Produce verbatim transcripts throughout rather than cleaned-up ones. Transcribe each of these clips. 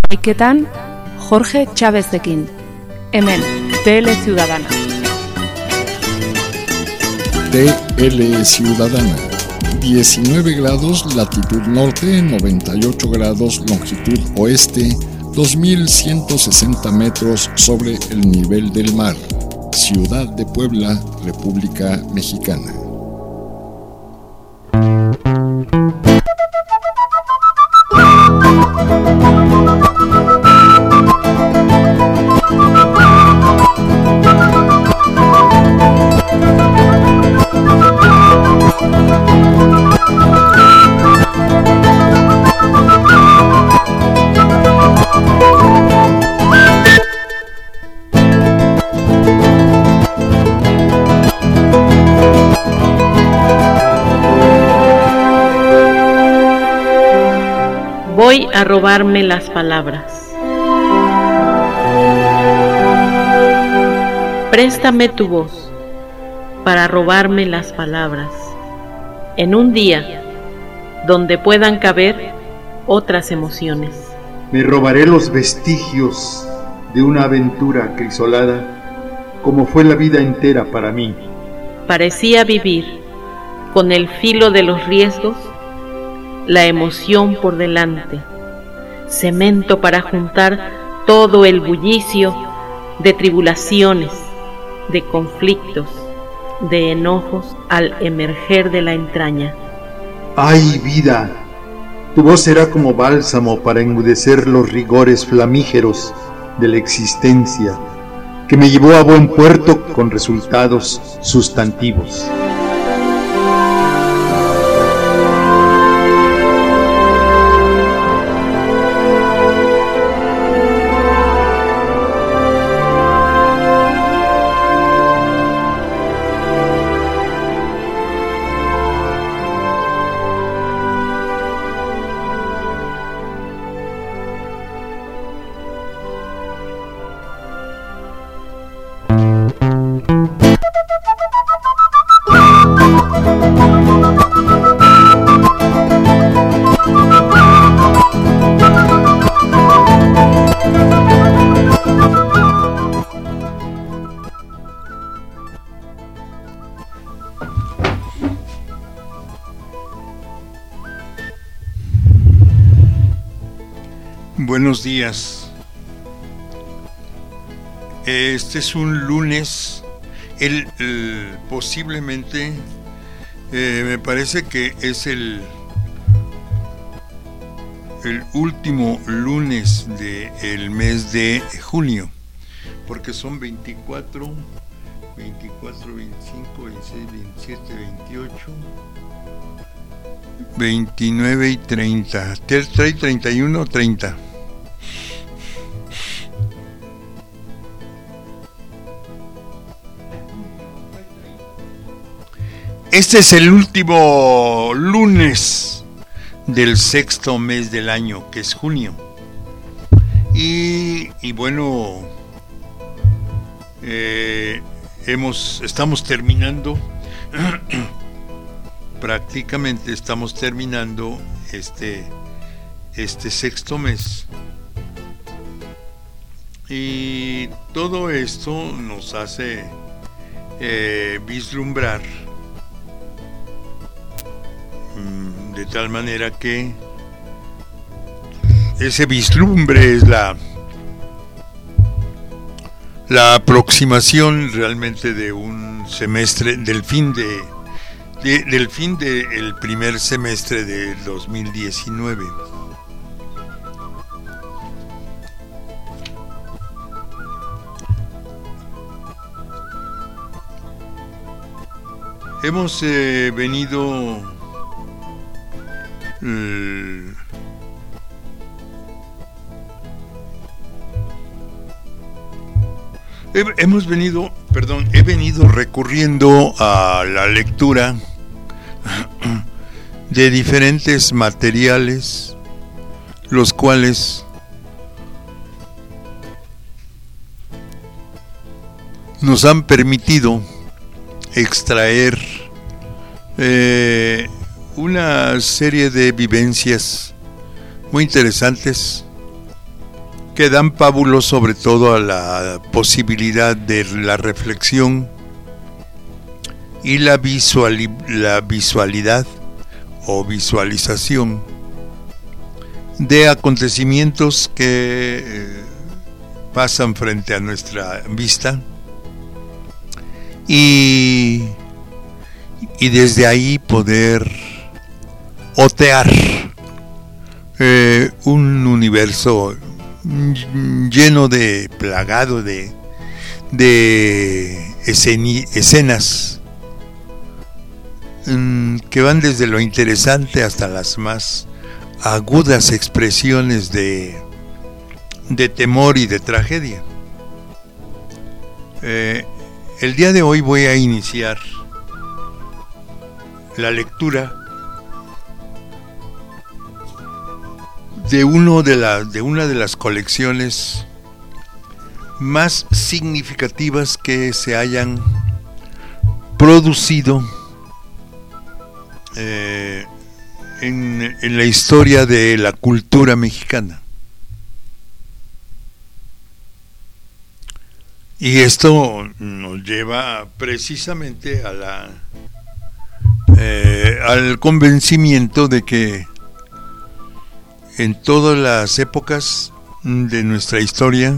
Hamaiketan, Jorge Chávezekin. Hemen, T L Ciudadana. T L Ciudadana. diecinueve grados latitud norte, noventa y ocho grados longitud oeste, dos mil ciento sesenta metros sobre el nivel del mar. Ciudad de Puebla, República Mexicana. Voy a robarme las palabras. Préstame tu voz para robarme las palabras en un día donde puedan caber otras emociones. Me robaré los vestigios de una aventura crisolada, como fue la vida entera para mí. Parecía vivir con el filo de los riesgos, la emoción por delante, cemento para juntar todo el bullicio de tribulaciones, de conflictos, de enojos al emerger de la entraña. ¡Ay, vida! Tu voz será como bálsamo para enmudecer los rigores flamígeros de la existencia, que me llevó a buen puerto con resultados sustantivos. Buenos días. Este es un lunes, el, el posiblemente, eh, me parece que es el, el último lunes del mes de junio, porque son veinticuatro, veinticuatro, veinticinco, veintiséis, veintisiete, veintiocho, veintinueve y treinta. ¿Trae treinta y uno o treinta? Este es el último lunes del sexto mes del año, que es junio. Y, y bueno, eh, hemos, estamos terminando, prácticamente estamos terminando este, este sexto mes. Y todo esto nos hace eh, vislumbrar de tal manera que ese vislumbre es la la aproximación realmente de un semestre, del fin de, de del fin del primer semestre de dos mil diecinueve. Hemos eh, venido Mm. He, hemos venido, perdón, he venido recurriendo a la lectura de diferentes materiales, los cuales nos han permitido extraer eh, una serie de vivencias muy interesantes que dan pábulo sobre todo a la posibilidad de la reflexión y la, visuali- la visualidad o visualización de acontecimientos que eh, pasan frente a nuestra vista y, y desde ahí poder otear eh, un universo lleno de plagado de, de esceni- escenas mmm, que van desde lo interesante hasta las más agudas expresiones de, de temor y de tragedia. Eh, el día de hoy voy a iniciar la lectura de uno de la de una de las colecciones más significativas que se hayan producido eh, en, en la historia de la cultura mexicana. Y esto nos lleva precisamente a la eh, al convencimiento de que en todas las épocas de nuestra historia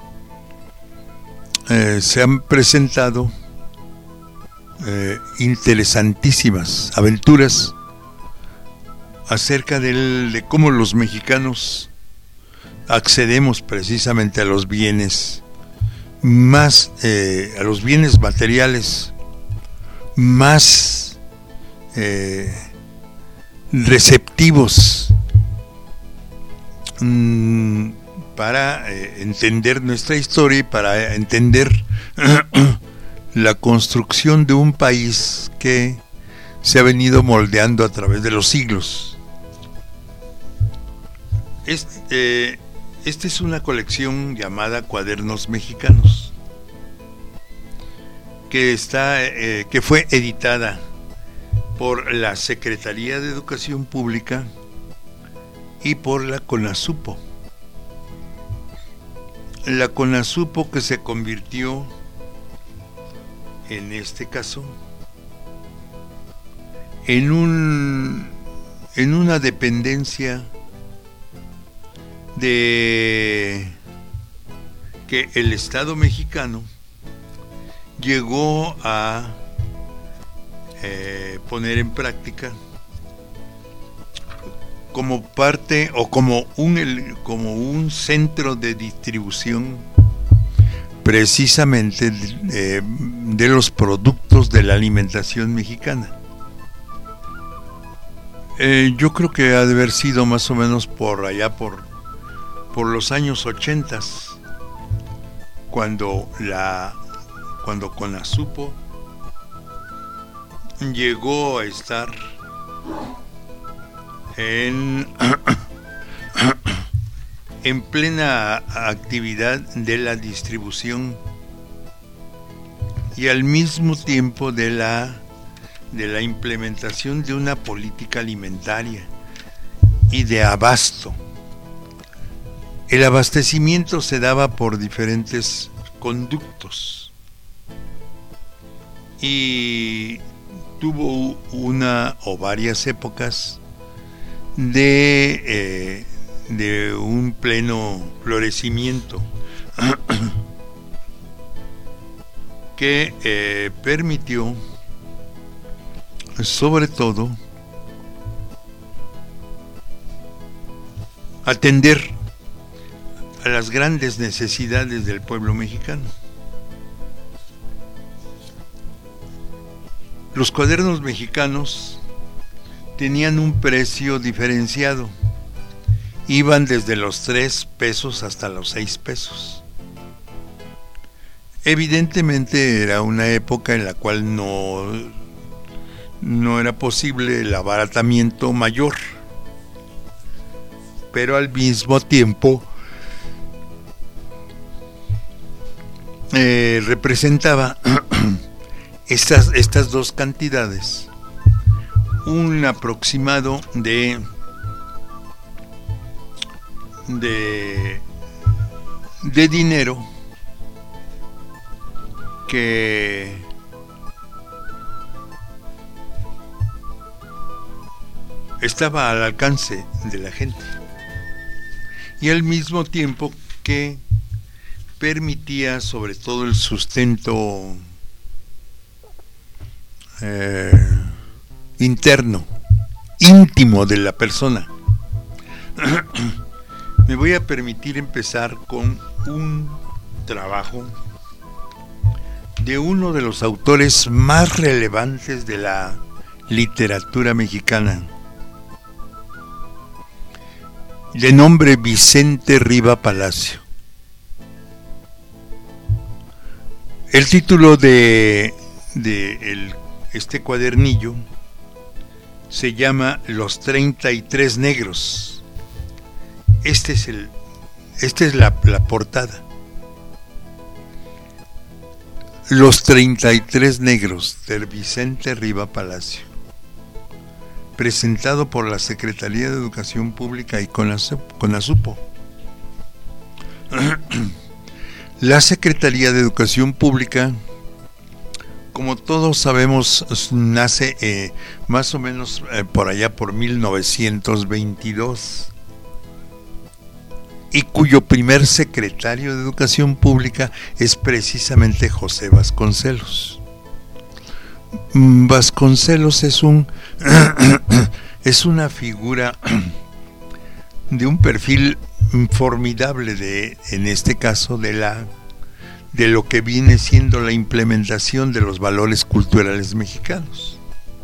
eh, se han presentado eh, interesantísimas aventuras acerca del, de cómo los mexicanos accedemos precisamente a los bienes más, eh, a los bienes materiales más eh, receptivos para eh, entender nuestra historia y para entender la construcción de un país que se ha venido moldeando a través de los siglos. Este, eh, esta es una colección llamada Cuadernos Mexicanos, que está, eh, que fue editada por la Secretaría de Educación Pública y por la CONASUPO. La CONASUPO, que se convirtió en este caso en un en una dependencia de que el Estado mexicano llegó a eh, poner en práctica como parte o como un como un centro de distribución precisamente de, de los productos de la alimentación mexicana. Eh, yo creo que ha de haber sido más o menos por allá por por los años ochentas cuando la cuando CONASUPO llegó a estar en en plena actividad de la distribución y al mismo tiempo de la de la implementación de una política alimentaria y de abasto. El abastecimiento se daba por diferentes conductos y tuvo una o varias épocas de, eh, de un pleno florecimiento que eh, permitió sobre todo atender a las grandes necesidades del pueblo mexicano. Los cuadernos mexicanos tenían un precio diferenciado, iban desde los tres pesos hasta los seis pesos. Evidentemente era una época en la cual no, no era posible el abaratamiento mayor, pero al mismo tiempo eh, representaba estas, estas dos cantidades un aproximado de de de dinero que estaba al alcance de la gente y al mismo tiempo que permitía sobre todo el sustento eh, interno, íntimo de la persona. Me voy a permitir empezar con un trabajo de uno de los autores más relevantes de la literatura mexicana, de nombre Vicente Riva Palacio. El título de, de el, este cuadernillo se llama Los treinta y tres negros. Este es el, esta es la, la portada. Los treinta y tres negros de Vicente Riva Palacio, presentado por la Secretaría de Educación Pública y CONASUPO. La Secretaría de Educación Pública, como todos sabemos, nace eh, más o menos eh, por allá por mil novecientos veintidós, y cuyo primer secretario de Educación Pública es precisamente José Vasconcelos. Vasconcelos es un es una figura de un perfil formidable de, en este caso, de la de lo que viene siendo la implementación de los valores culturales mexicanos.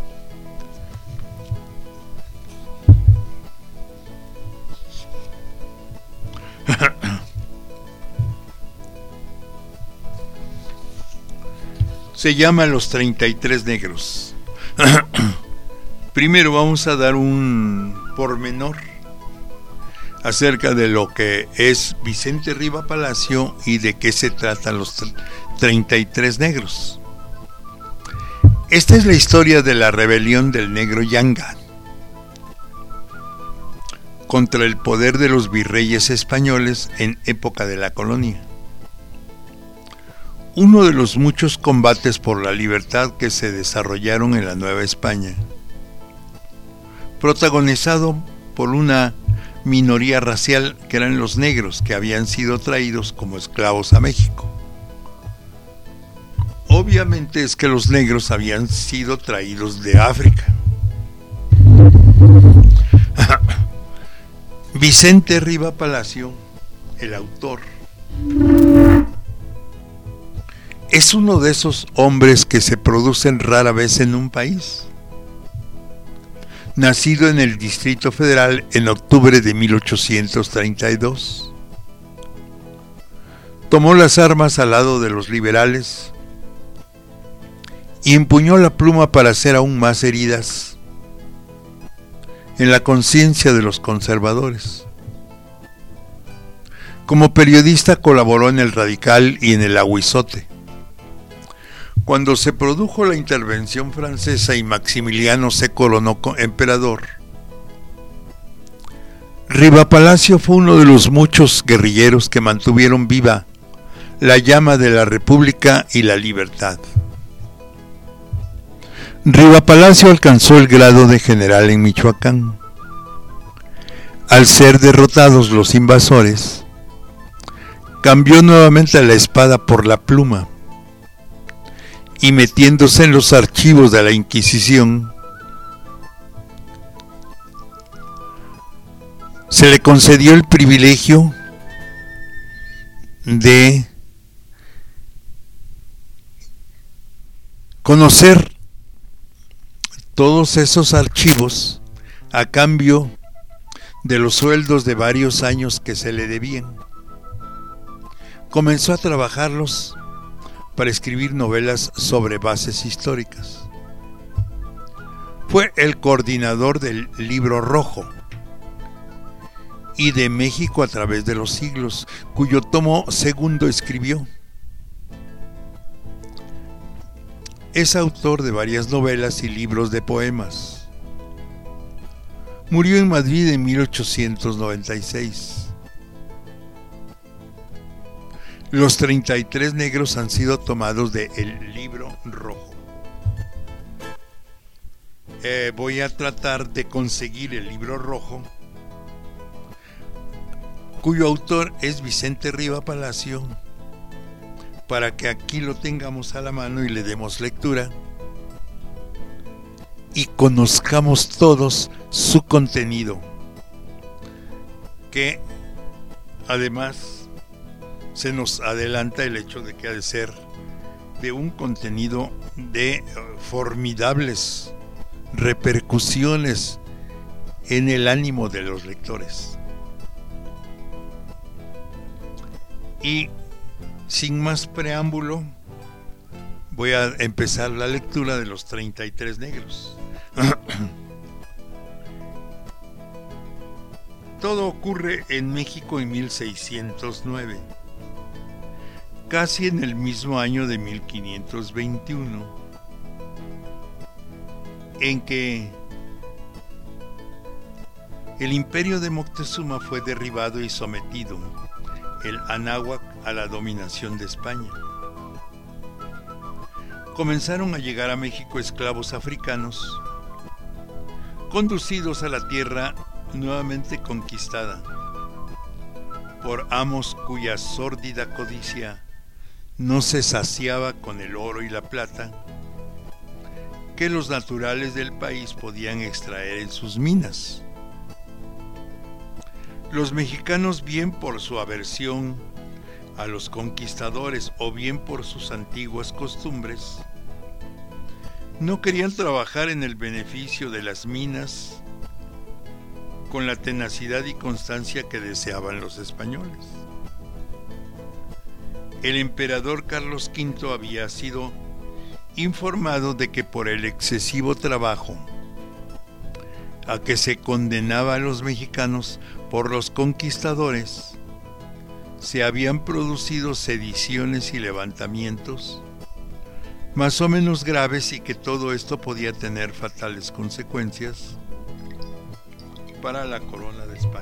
Se llama Los treinta y tres negros. Primero vamos a dar un pormenor acerca de lo que es Vicente Riva Palacio y de qué se trata Los treinta y tres negros. Esta es la historia de la rebelión del negro Yanga contra el poder de los virreyes españoles en época de la colonia. Uno de los muchos combates por la libertad que se desarrollaron en la Nueva España, protagonizado por una minoría racial que eran los negros, que habían sido traídos como esclavos a México. Obviamente es que los negros habían sido traídos de África. Vicente Riva Palacio, el autor, es uno de esos hombres que se producen rara vez en un país. Nacido en el Distrito Federal en octubre de mil ochocientos treinta y dos, tomó las armas al lado de los liberales y empuñó la pluma para hacer aún más heridas en la conciencia de los conservadores. Como periodista colaboró en El Radical y en El Aguizote. Cuando se produjo la intervención francesa y Maximiliano se coronó emperador, Riva Palacio fue uno de los muchos guerrilleros que mantuvieron viva la llama de la República y la libertad. Riva Palacio alcanzó el grado de general en Michoacán. Al ser derrotados los invasores, cambió nuevamente la espada por la pluma y, metiéndose en los archivos de la Inquisición, se le concedió el privilegio de conocer todos esos archivos a cambio de los sueldos de varios años que se le debían. Comenzó a trabajarlos para escribir novelas sobre bases históricas. Fue el coordinador del Libro Rojo y de México a través de los siglos, cuyo tomo segundo escribió. Es autor de varias novelas y libros de poemas. Murió en Madrid en mil ochocientos noventa y seis. Los treinta y tres negros han sido tomados de El Libro Rojo. Eh, voy a tratar de conseguir El Libro Rojo, cuyo autor es Vicente Riva Palacio, para que aquí lo tengamos a la mano y le demos lectura y conozcamos todos su contenido, que además se nos adelanta el hecho de que ha de ser de un contenido de formidables repercusiones en el ánimo de los lectores. Y sin más preámbulo, voy a empezar la lectura de los treinta y tres negros. Todo ocurre en México en mil seiscientos nueve, casi en el mismo año de mil quinientos veintiuno, en que el imperio de Moctezuma fue derribado y sometido el Anáhuac a la dominación de España. Comenzaron a llegar a México esclavos africanos, conducidos a la tierra nuevamente conquistada por amos cuya sórdida codicia no se saciaba con el oro y la plata que los naturales del país podían extraer en sus minas. Los mexicanos, bien por su aversión a los conquistadores o bien por sus antiguas costumbres, no querían trabajar en el beneficio de las minas con la tenacidad y constancia que deseaban los españoles. El emperador Carlos quinto había sido informado de que por el excesivo trabajo a que se condenaba a los mexicanos por los conquistadores, se habían producido sediciones y levantamientos más o menos graves, y que todo esto podía tener fatales consecuencias para la corona de España.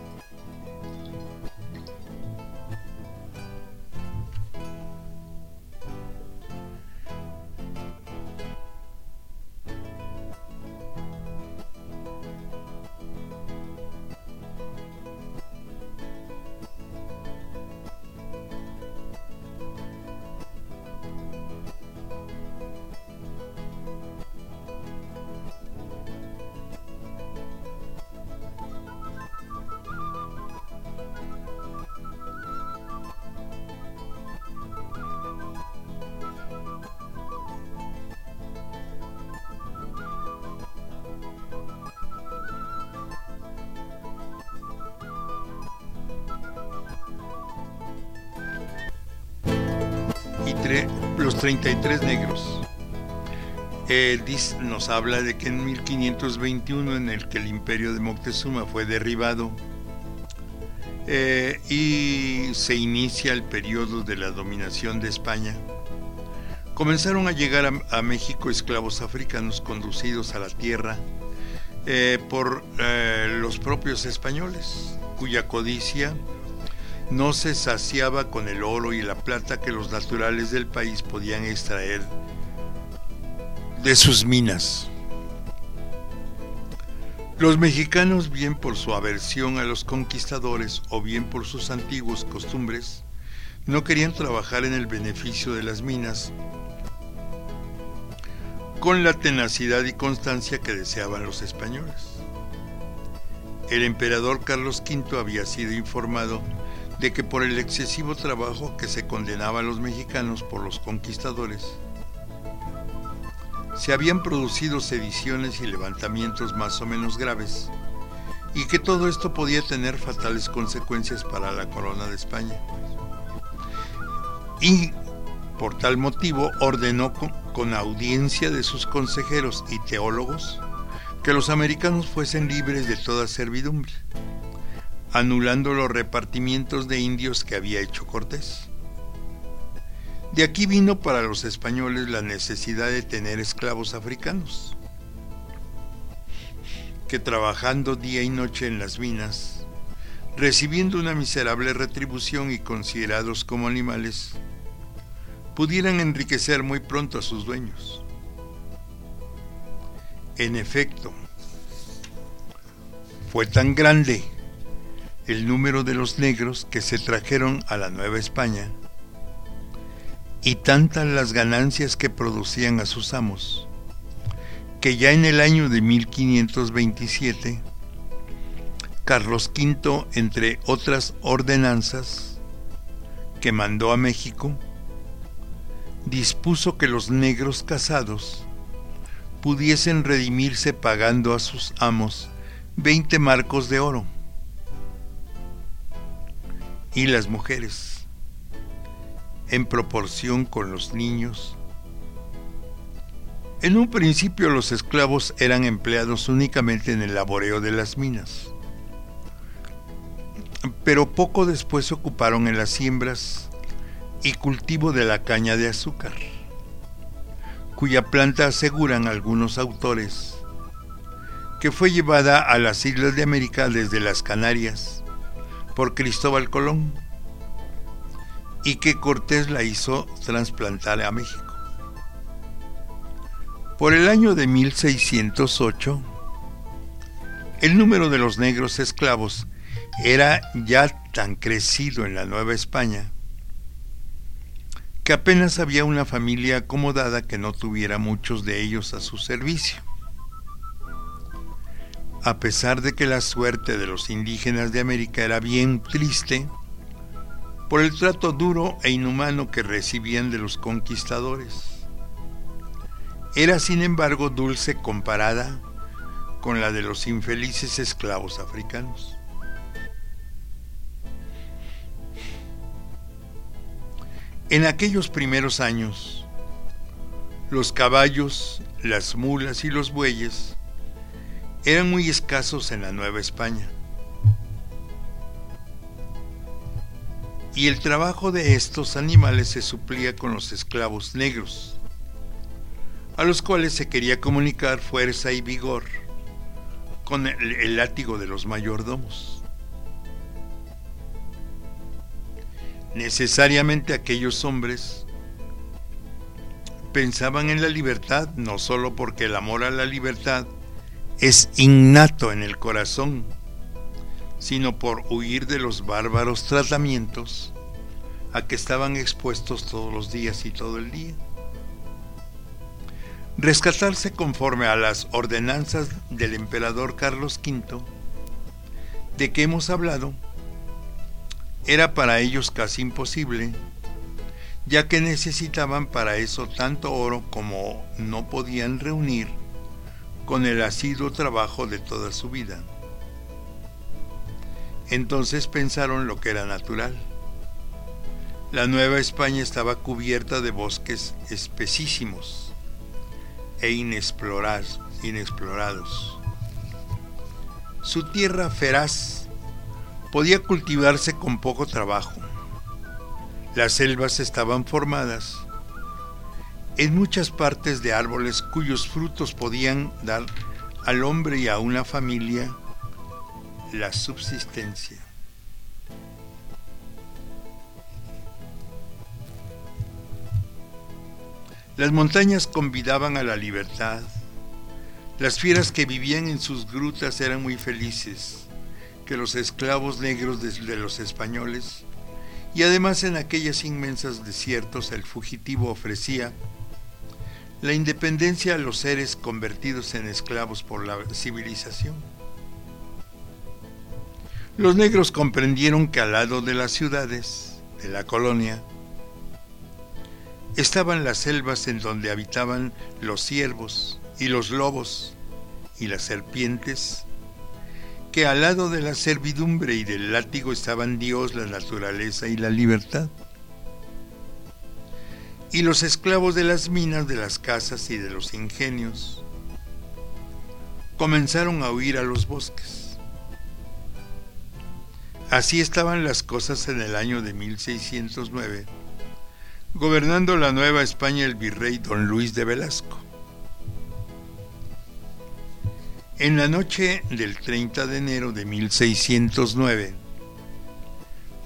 Los treinta y tres negros. Eh, nos habla de que en mil quinientos veintiuno, en el que el imperio de Moctezuma fue derribado, eh, y se inicia el periodo de la dominación de España, comenzaron a llegar a, a México esclavos africanos conducidos a la tierra eh, por eh, los propios españoles, cuya codicia no se saciaba con el oro y la plata que los naturales del país podían extraer de sus minas. Los mexicanos, bien por su aversión a los conquistadores o bien por sus antiguas costumbres, no querían trabajar en el beneficio de las minas con la tenacidad y constancia que deseaban los españoles. El emperador Carlos quinto había sido informado de que por el excesivo trabajo que se condenaba a los mexicanos por los conquistadores, se habían producido sediciones y levantamientos más o menos graves, y que todo esto podía tener fatales consecuencias para la corona de España. Y por tal motivo ordenó con, con audiencia de sus consejeros y teólogos que los americanos fuesen libres de toda servidumbre, anulando los repartimientos de indios que había hecho Cortés. De aquí vino para los españoles la necesidad de tener esclavos africanos, que trabajando día y noche en las minas, recibiendo una miserable retribución y considerados como animales, pudieran enriquecer muy pronto a sus dueños. En efecto, fue tan grande el número de los negros que se trajeron a la Nueva España y tantas las ganancias que producían a sus amos, que ya en el año de mil quinientos veintisiete, Carlos quinto, entre otras ordenanzas que mandó a México, dispuso que los negros casados pudiesen redimirse pagando a sus amos veinte marcos de oro, y las mujeres, en proporción con los niños. En un principio los esclavos eran empleados únicamente en el laboreo de las minas, pero poco después se ocuparon en las siembras y cultivo de la caña de azúcar, cuya planta aseguran algunos autores que fue llevada a las islas de América desde las Canarias por Cristóbal Colón y que Cortés la hizo trasplantar a México. Por el año de mil seiscientos ocho, el número de los negros esclavos era ya tan crecido en la Nueva España que apenas había una familia acomodada que no tuviera muchos de ellos a su servicio. A pesar de que la suerte de los indígenas de América era bien triste por el trato duro e inhumano que recibían de los conquistadores, era sin embargo dulce comparada con la de los infelices esclavos africanos. En aquellos primeros años, los caballos, las mulas y los bueyes eran muy escasos en la Nueva España, y el trabajo de estos animales se suplía con los esclavos negros, a los cuales se quería comunicar fuerza y vigor con el, el látigo de los mayordomos. Necesariamente aquellos hombres pensaban en la libertad, no solo porque el amor a la libertad es innato en el corazón, sino por huir de los bárbaros tratamientos a que estaban expuestos todos los días y todo el día. Rescatarse conforme a las ordenanzas del emperador Carlos quinto, de que hemos hablado, era para ellos casi imposible, ya que necesitaban para eso tanto oro como no podían reunir con el asiduo trabajo de toda su vida. Entonces pensaron lo que era natural. La Nueva España estaba cubierta de bosques espesísimos e inexplorados, inexplorados. Su tierra feraz podía cultivarse con poco trabajo. Las selvas estaban formadas en muchas partes de árboles cuyos frutos podían dar al hombre y a una familia la subsistencia. Las montañas convidaban a la libertad. Las fieras que vivían en sus grutas eran muy felices que los esclavos negros de los españoles, y además en aquellas inmensas desiertos el fugitivo ofrecía la independencia a los seres convertidos en esclavos por la civilización. Los negros comprendieron que al lado de las ciudades, de la colonia, estaban las selvas en donde habitaban los ciervos y los lobos y las serpientes, que al lado de la servidumbre y del látigo estaban Dios, la naturaleza y la libertad. Y los esclavos de las minas, de las casas y de los ingenios comenzaron a huir a los bosques. Así estaban las cosas en el año de mil seiscientos nueve, gobernando la Nueva España el virrey don Luis de Velasco. En la noche del treinta de enero de mil seiscientos nueve,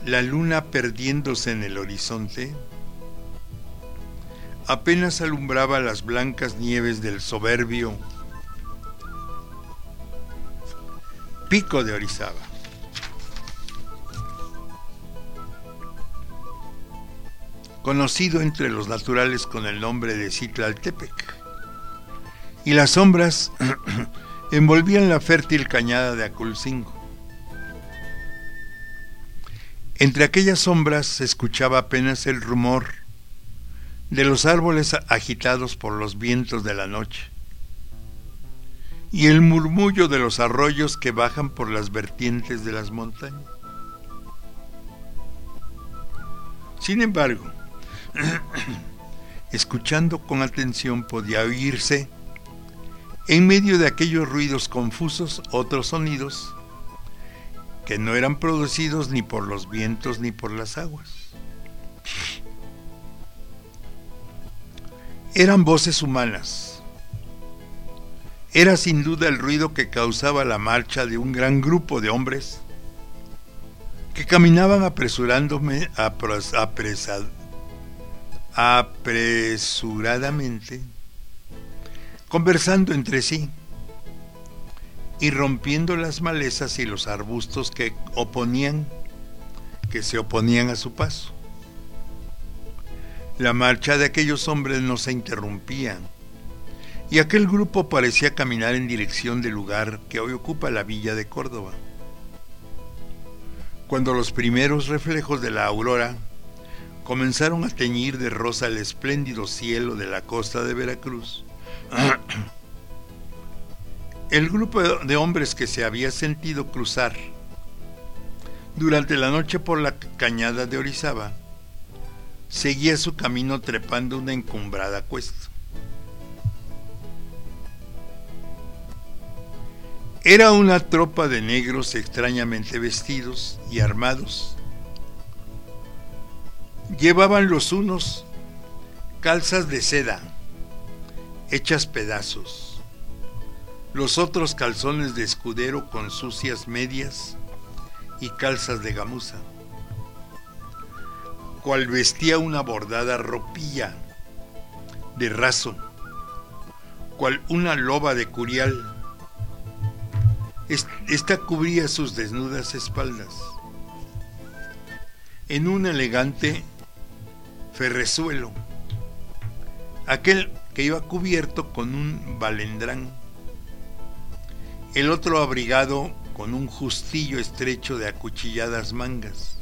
la luna perdiéndose en el horizonte, apenas alumbraba las blancas nieves del soberbio Pico de Orizaba. Conocido entre los naturales con el nombre de Citlaltépec, y las sombras envolvían la fértil cañada de Aculcingo. Entre aquellas sombras se escuchaba apenas el rumor de los árboles agitados por los vientos de la noche y el murmullo de los arroyos que bajan por las vertientes de las montañas. Sin embargo, escuchando con atención podía oírse, en medio de aquellos ruidos confusos, otros sonidos que no eran producidos ni por los vientos ni por las aguas. Eran voces humanas. Era sin duda el ruido que causaba la marcha de un gran grupo de hombres que caminaban apresurándome, apres, apresad, apresuradamente, conversando entre sí y rompiendo las malezas y los arbustos que oponían, que se oponían a su paso. La marcha de aquellos hombres no se interrumpía, y aquel grupo parecía caminar en dirección del lugar que hoy ocupa la villa de Córdoba. Cuando los primeros reflejos de la aurora comenzaron a teñir de rosa el espléndido cielo de la costa de Veracruz, el grupo de hombres que se había sentido cruzar durante la noche por la cañada de Orizaba seguía su camino trepando una encumbrada cuesta. Era una tropa de negros extrañamente vestidos y armados. Llevaban los unos calzas de seda hechas pedazos, los otros calzones de escudero con sucias medias y calzas de gamuza, cual vestía una bordada ropilla de raso, cual una loba de curial. Esta cubría sus desnudas espaldas. En un elegante ferrezuelo, aquel que iba cubierto con un balendrán, el otro abrigado con un justillo estrecho de acuchilladas mangas,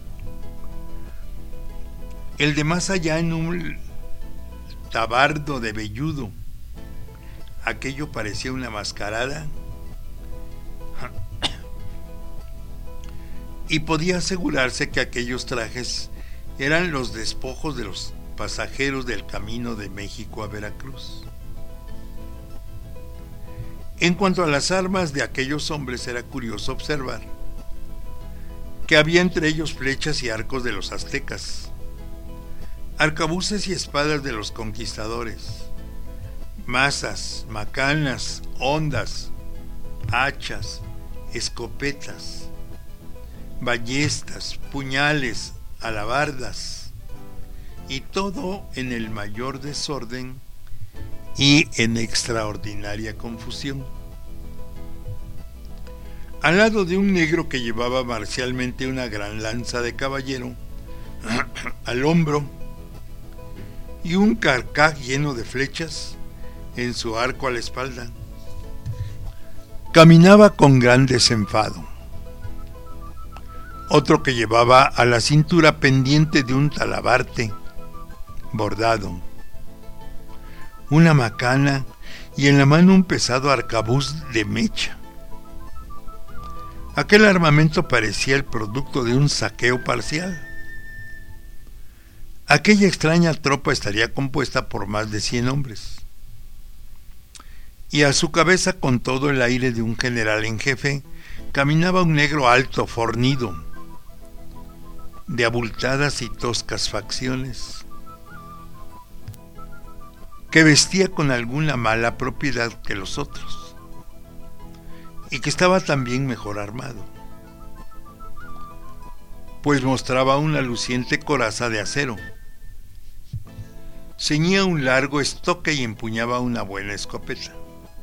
el de más allá en un tabardo de velludo. Aquello parecía una mascarada, y podía asegurarse que aquellos trajes eran los despojos de los pasajeros del camino de México a Veracruz. En cuanto a las armas de aquellos hombres, era curioso observar que había entre ellos flechas y arcos de los aztecas, arcabuces y espadas de los conquistadores, mazas, macanas, hondas, hachas, escopetas, ballestas, puñales, alabardas, y todo en el mayor desorden y en extraordinaria confusión. Al lado de un negro que llevaba marcialmente una gran lanza de caballero al hombro y un carcaj lleno de flechas en su arco a la espalda, caminaba con gran desenfado. Otro que llevaba a la cintura pendiente de un talabarte bordado, una macana y en la mano un pesado arcabuz de mecha. Aquel armamento parecía el producto de un saqueo parcial. Aquella extraña tropa estaría compuesta por más de cien hombres, y a su cabeza, con todo el aire de un general en jefe, caminaba un negro alto, fornido, de abultadas y toscas facciones, que vestía con alguna mala propiedad que los otros, y que estaba también mejor armado. pues mostraba una luciente coraza de acero. Ceñía un largo estoque y empuñaba una buena escopeta.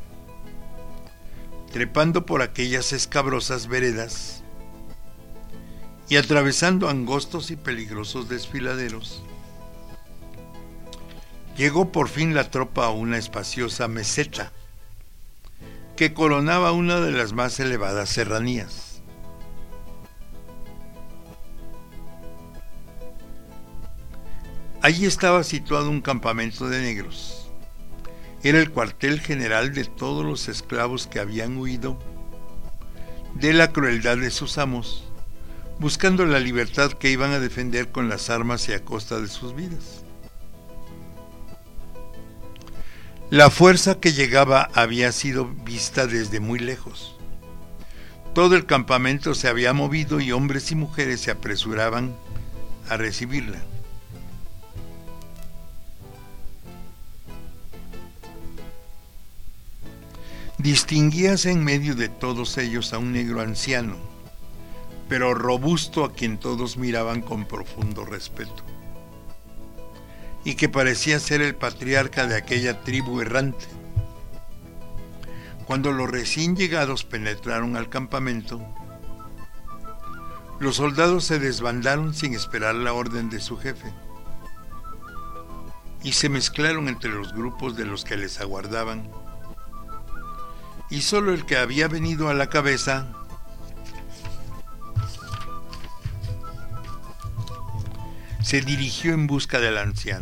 Trepando por aquellas escabrosas veredas y atravesando angostos y peligrosos desfiladeros, llegó por fin la tropa a una espaciosa meseta que coronaba una de las más elevadas serranías. Allí estaba situado un campamento de negros. Era el cuartel general de todos los esclavos que habían huido de la crueldad de sus amos, buscando la libertad que iban a defender con las armas y a costa de sus vidas. La fuerza que llegaba había sido vista desde muy lejos. Todo el campamento se había movido y hombres y mujeres se apresuraban a recibirla. Distinguíase en medio de todos ellos a un negro anciano, pero robusto, a quien todos miraban con profundo respeto, y que parecía ser el patriarca de aquella tribu errante. Cuando los recién llegados penetraron al campamento, los soldados se desbandaron sin esperar la orden de su jefe, y se mezclaron entre los grupos de los que les aguardaban, y solo el que había venido a la cabeza se dirigió en busca del anciano.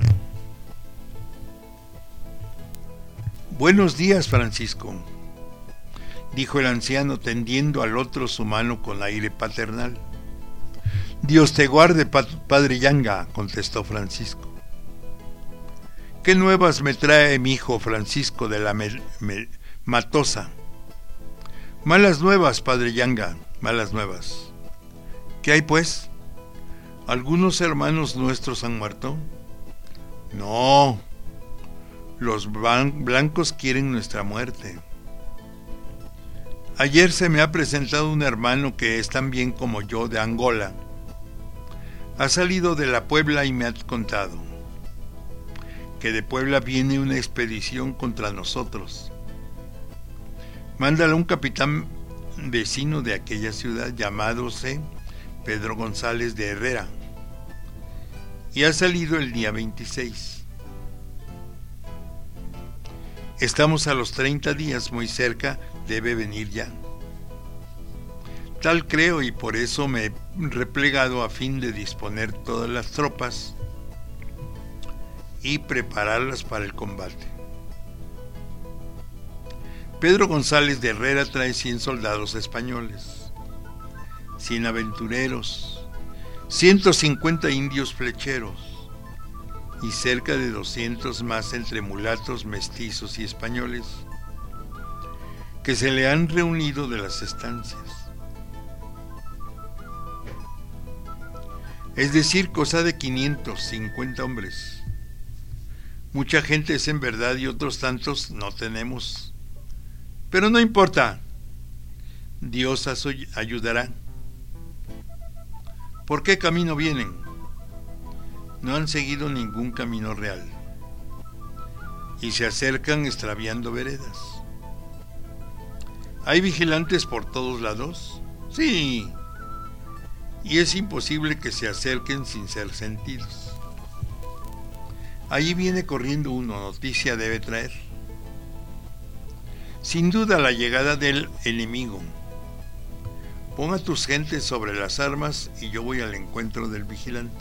«Buenos días, Francisco», dijo el anciano tendiendo al otro su mano con aire paternal. «Dios te guarde, padre Yanga», contestó Francisco. «¿Qué nuevas me trae mi hijo Francisco de la me, me, Matosa?» «Malas nuevas, padre Yanga, malas nuevas». «¿Qué hay, pues? ¿Algunos hermanos nuestros han muerto?» «No, los blancos quieren nuestra muerte. Ayer se me ha presentado un hermano que es tan bien como yo, de Angola. Ha salido de la Puebla y me ha contado que de Puebla viene una expedición contra nosotros. Mándale a un capitán vecino de aquella ciudad llamádose Pedro González de Herrera, y ha salido el día veintiséis. Estamos a los treinta días, muy cerca, debe venir ya. Tal creo, y por eso me he replegado a fin de disponer todas las tropas y prepararlas para el combate. Pedro González de Herrera trae cien soldados españoles, cien aventureros, ciento cincuenta indios flecheros y cerca de doscientos más entre mulatos, mestizos y españoles que se le han reunido de las estancias. Es decir, cosa de quinientos cincuenta hombres. Mucha gente es en verdad y otros tantos no tenemos. Pero no importa, Dios ayudará. ¿Por qué camino vienen? No han seguido ningún camino real y se acercan extraviando veredas. ¿Hay vigilantes por todos lados? Sí, y es imposible que se acerquen sin ser sentidos. Allí viene corriendo uno, noticia debe traer. Sin duda la llegada del enemigo. Pon a tus gentes sobre las armas y yo voy al encuentro del vigilante.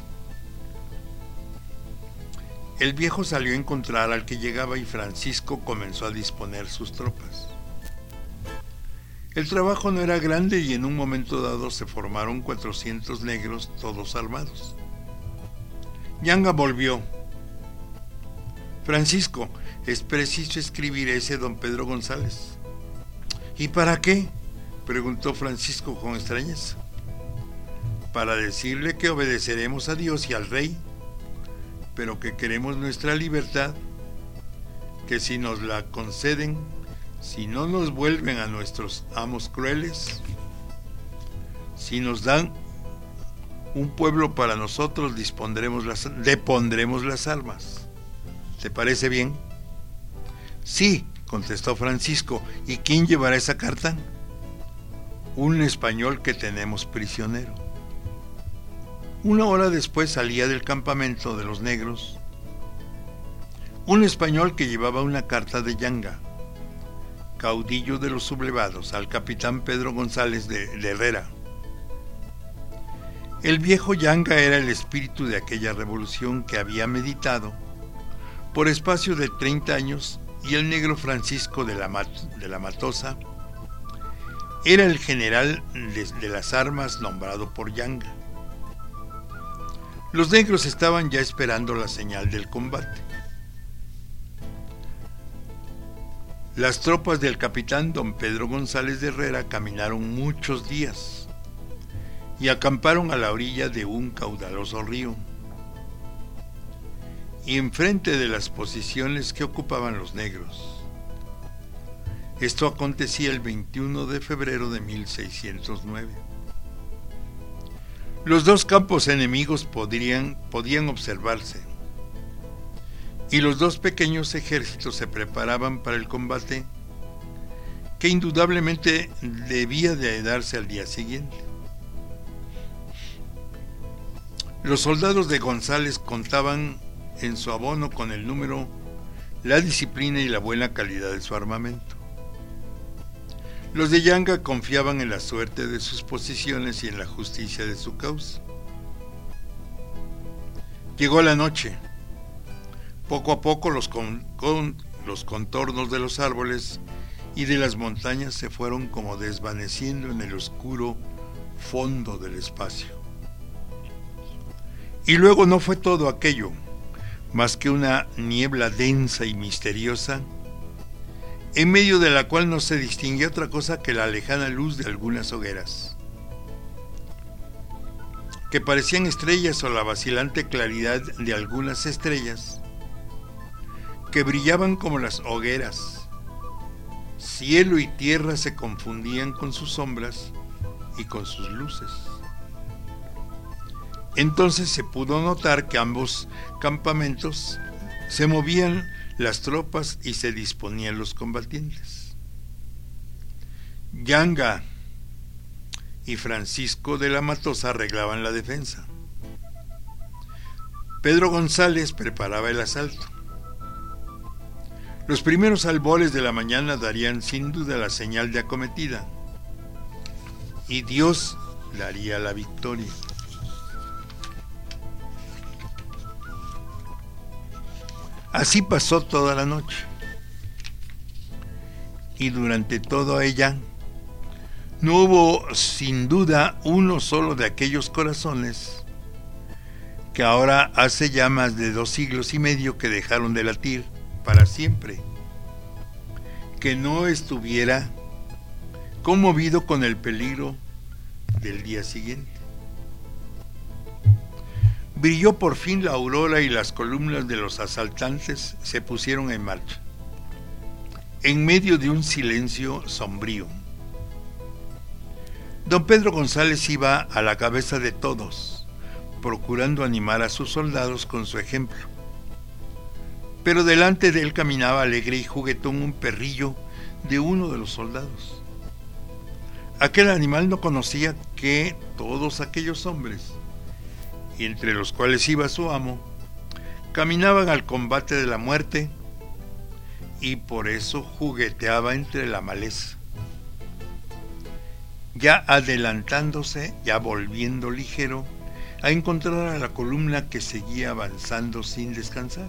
El viejo salió a encontrar al que llegaba y Francisco comenzó a disponer sus tropas. El trabajo no era grande y en un momento dado se formaron cuatrocientos negros todos armados. Yanga volvió. «Francisco, es preciso escribir ese don Pedro González». «¿Y para qué?», preguntó Francisco con extrañeza. «Para decirle que obedeceremos a Dios y al rey, pero que queremos nuestra libertad, que si nos la conceden, si no nos vuelven a nuestros amos crueles, si nos dan un pueblo para nosotros, dispondremos las, depondremos las armas. ¿Te parece bien? Sí, contestó Francisco. ¿Y quién llevará esa carta? Un español que tenemos prisionero. Una hora después salía del campamento de los negros un español que llevaba una carta de Yanga, caudillo de los sublevados, al capitán Pedro González de, de Herrera. El viejo Yanga era el espíritu de aquella revolución que había meditado por espacio de treinta años, y el negro Francisco de la, Mat de la Matosa era el general de, de las armas nombrado por Yanga. Los negros estaban ya esperando la señal del combate. Las tropas del capitán don Pedro González de Herrera caminaron muchos días y acamparon a la orilla de un caudaloso río, y enfrente de las posiciones que ocupaban los negros. Esto acontecía el veintiuno de febrero de mil seiscientos nueve. Los dos campos enemigos podrían, podían observarse, y los dos pequeños ejércitos se preparaban para el combate, que indudablemente debía de darse al día siguiente. Los soldados de González contaban en su abono con el número, la disciplina y la buena calidad de su armamento. Los de Yanga confiaban en la suerte de sus posiciones y en la justicia de su causa. Llegó la noche. Poco a poco los, con, con, los contornos de los árboles y de las montañas se fueron como desvaneciendo en el oscuro fondo del espacio. Y luego no fue todo aquello más que una niebla densa y misteriosa, en medio de la cual no se distinguía otra cosa que la lejana luz de algunas hogueras, que parecían estrellas, o la vacilante claridad de algunas estrellas, que brillaban como las hogueras. Cielo y tierra se confundían con sus sombras y con sus luces. Entonces se pudo notar que ambos campamentos se movían las tropas y se disponían los combatientes. Yanga y Francisco de la Matosa arreglaban la defensa. Pedro González preparaba el asalto. Los primeros albores de la mañana darían sin duda la señal de acometida, y Dios daría la victoria. Así pasó toda la noche, y durante toda ella no hubo sin duda uno solo de aquellos corazones que ahora hace ya más de dos siglos y medio que dejaron de latir para siempre, que no estuviera conmovido con el peligro del día siguiente. Brilló por fin la aurora y las columnas de los asaltantes se pusieron en marcha, en medio de un silencio sombrío. Don Pedro González iba a la cabeza de todos, procurando animar a sus soldados con su ejemplo. Pero delante de él caminaba alegre y juguetón un perrillo de uno de los soldados. Aquel animal no conocía que todos aquellos hombres, y entre los cuales iba su amo, caminaban al combate de la muerte, y por eso jugueteaba entre la maleza, ya adelantándose, ya volviendo ligero, a encontrar a la columna que seguía avanzando sin descansar.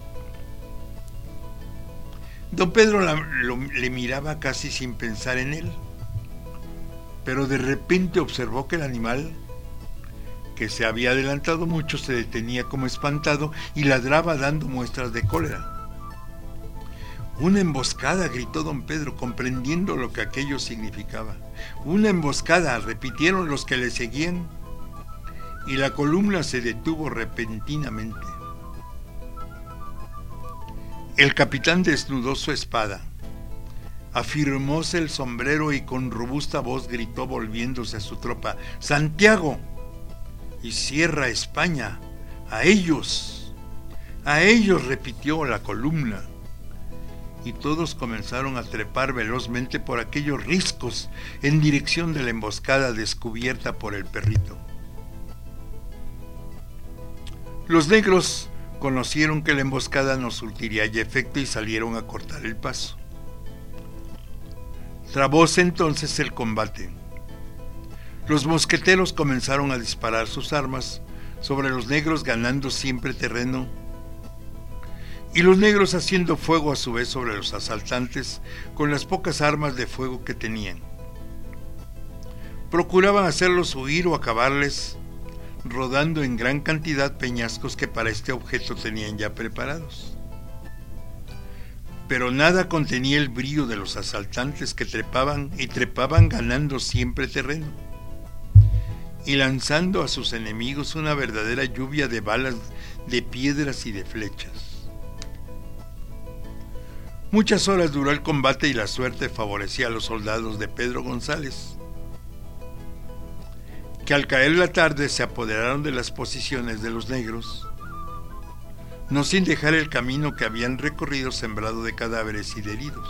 Don Pedro la, lo, le miraba casi sin pensar en él, pero de repente observó que el animal, que se había adelantado mucho, se detenía como espantado y ladraba dando muestras de cólera. «Una emboscada», gritó don Pedro, comprendiendo lo que aquello significaba. «Una emboscada», repitieron los que le seguían, y la columna se detuvo repentinamente. El capitán desnudó su espada, afirmóse el sombrero y con robusta voz gritó volviéndose a su tropa: «¡Santiago!». y cierra España, a ellos, a ellos, repitió la columna. Y todos comenzaron a trepar velozmente por aquellos riscos en dirección de la emboscada descubierta por el perrito. Los negros conocieron que la emboscada no surtiría ya efecto y salieron a cortar el paso. Trabóse entonces el combate. Los mosqueteros comenzaron a disparar sus armas sobre los negros, ganando siempre terreno, y los negros haciendo fuego a su vez sobre los asaltantes con las pocas armas de fuego que tenían. Procuraban hacerlos huir o acabarles, rodando en gran cantidad peñascos que para este objeto tenían ya preparados. Pero nada contenía el brío de los asaltantes, que trepaban y trepaban ganando siempre terreno, y lanzando a sus enemigos una verdadera lluvia de balas, de piedras y de flechas. Muchas horas duró el combate y la suerte favorecía a los soldados de Pedro González, que al caer la tarde se apoderaron de las posiciones de los negros, no sin dejar el camino que habían recorrido sembrado de cadáveres y de heridos.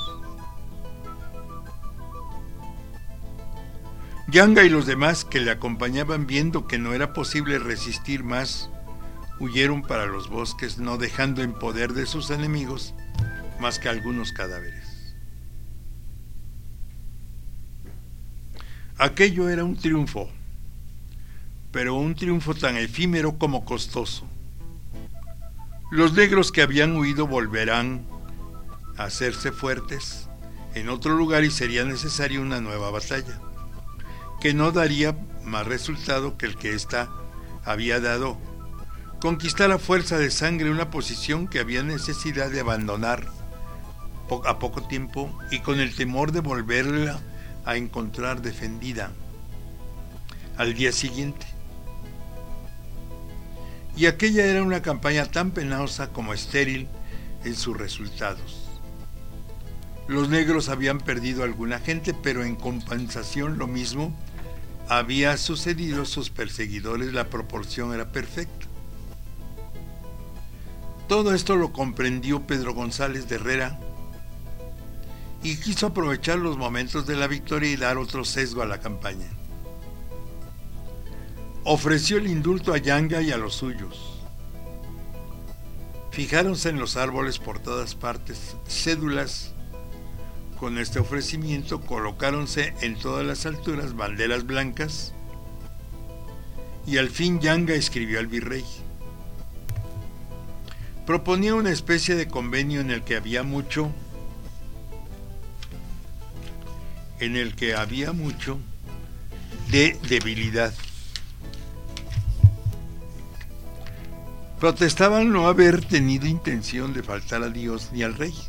Yanga y los demás que le acompañaban, viendo que no era posible resistir más, huyeron para los bosques, no dejando en poder de sus enemigos más que algunos cadáveres. Aquello era un triunfo, pero un triunfo tan efímero como costoso. Los negros que habían huido volverán a hacerse fuertes en otro lugar y sería necesaria una nueva batalla, que no daría más resultado que el que ésta había dado: conquistar a fuerza de sangre una posición que había necesidad de abandonar a poco tiempo y con el temor de volverla a encontrar defendida al día siguiente. Y aquella era una campaña tan penosa como estéril en sus resultados. Los negros habían perdido alguna gente, pero en compensación lo mismo había sucedido a sus perseguidores. La proporción era perfecta. Todo esto lo comprendió Pedro González de Herrera y quiso aprovechar los momentos de la victoria y dar otro sesgo a la campaña. Ofreció el indulto a Yanga y a los suyos. Fijáronse en los árboles por todas partes cédulas con este ofrecimiento, colocáronse en todas las alturas banderas blancas y al fin Yanga escribió al virrey. Proponía una especie de convenio en el que había mucho en el que había mucho de debilidad. Protestaban no haber tenido intención de faltar a Dios ni al rey,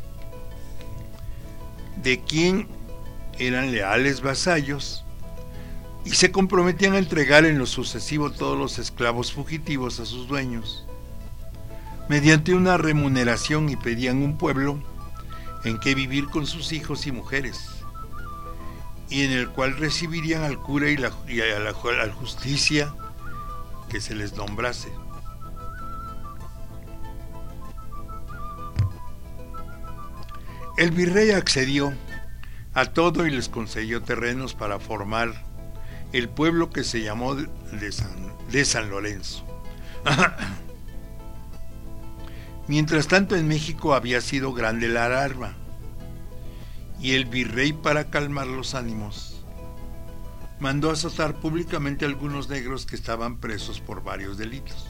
de quien eran leales vasallos, y se comprometían a entregar en lo sucesivo todos los esclavos fugitivos a sus dueños, mediante una remuneración, y pedían un pueblo en que vivir con sus hijos y mujeres, y en el cual recibirían al cura y, la, y a la, a la justicia que se les nombrase. El virrey accedió a todo y les concedió terrenos para formar el pueblo que se llamó de San, de San Lorenzo. Mientras tanto, en México había sido grande la alarma, y el virrey, para calmar los ánimos, mandó azotar públicamente a algunos negros que estaban presos por varios delitos.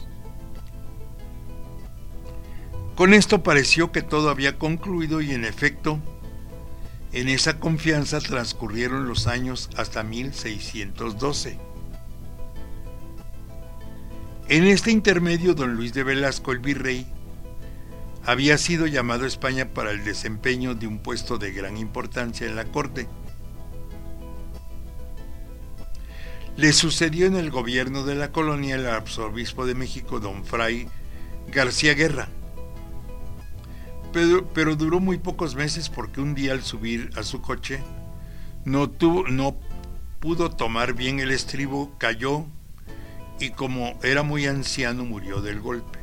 Con esto pareció que todo había concluido, y en efecto, en esa confianza transcurrieron los años hasta mil seiscientos doce. En este intermedio, don Luis de Velasco, el virrey, había sido llamado a España para el desempeño de un puesto de gran importancia en la corte. Le sucedió en el gobierno de la colonia el arzobispo de México, don Fray García Guerra. Pero, pero duró muy pocos meses, porque un día al subir a su coche no, tuvo, no pudo tomar bien el estribo, cayó y como era muy anciano murió del golpe.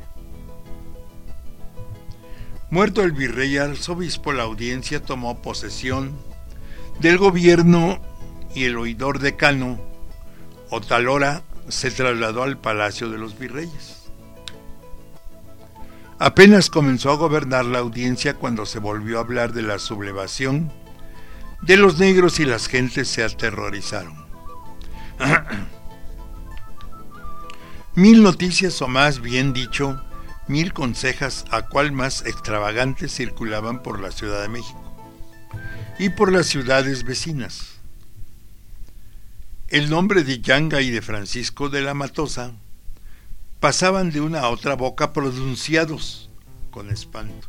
Muerto el virrey arzobispo, la audiencia tomó posesión del gobierno y el oidor decano, Otalora, se trasladó al palacio de los virreyes. Apenas comenzó a gobernar la audiencia cuando se volvió a hablar de la sublevación de los negros y las gentes se aterrorizaron. Mil noticias, o más bien dicho, mil consejas, a cual más extravagantes, circulaban por la Ciudad de México y por las ciudades vecinas. El nombre de Yanga y de Francisco de la Matosa pasaban de una a otra boca pronunciados con espanto.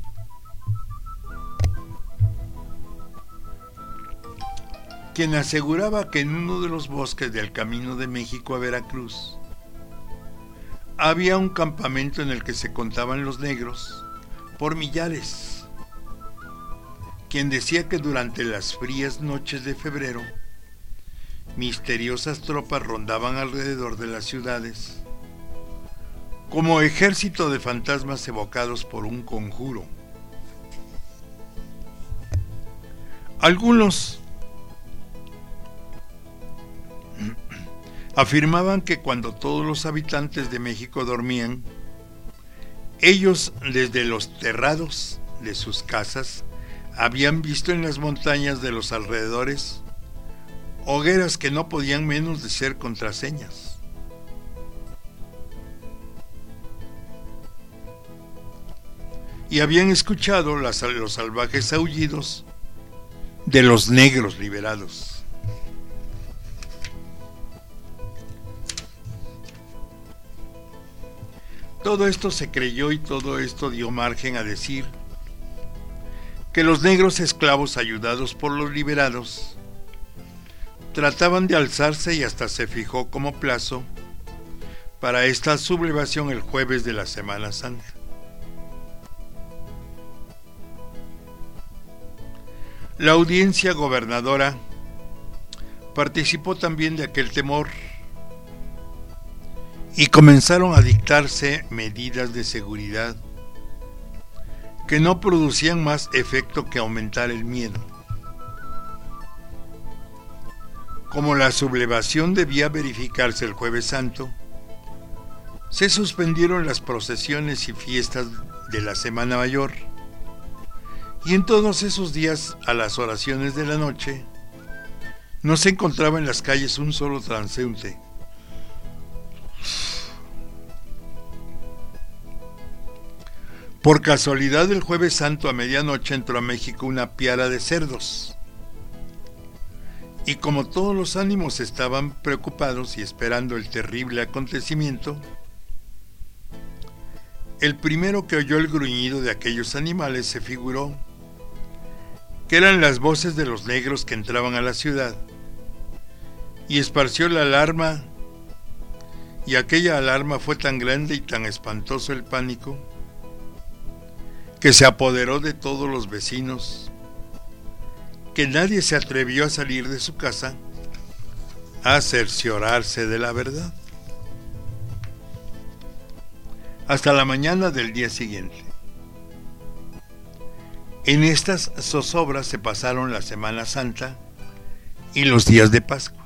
Quien aseguraba que en uno de los bosques del camino de México a Veracruz había un campamento en el que se contaban los negros por millares. Quien decía que durante las frías noches de febrero misteriosas tropas rondaban alrededor de las ciudades como ejército de fantasmas evocados por un conjuro. Algunos afirmaban que cuando todos los habitantes de México dormían, ellos desde los terrados de sus casas habían visto en las montañas de los alrededores hogueras que no podían menos de ser contraseñas. Y habían escuchado las, los salvajes aullidos de los negros liberados. Todo esto se creyó y todo esto dio margen a decir que los negros esclavos, ayudados por los liberados, trataban de alzarse, y hasta se fijó como plazo para esta sublevación el jueves de la Semana Santa. La audiencia gobernadora participó también de aquel temor y comenzaron a dictarse medidas de seguridad que no producían más efecto que aumentar el miedo. Como la sublevación debía verificarse el Jueves Santo, se suspendieron las procesiones y fiestas de la Semana Mayor, y en todos esos días, a las oraciones de la noche, no se encontraba en las calles un solo transeúnte. Por casualidad, el Jueves Santo a medianoche entró a México una piara de cerdos, y como todos los ánimos estaban preocupados y esperando el terrible acontecimiento, el primero que oyó el gruñido de aquellos animales se figuró que eran las voces de los negros que entraban a la ciudad, y esparció la alarma, y aquella alarma fue tan grande y tan espantoso el pánico que se apoderó de todos los vecinos, que nadie se atrevió a salir de su casa a cerciorarse de la verdad. Hasta la mañana del día siguiente. En estas zozobras se pasaron la Semana Santa y los días de Pascua.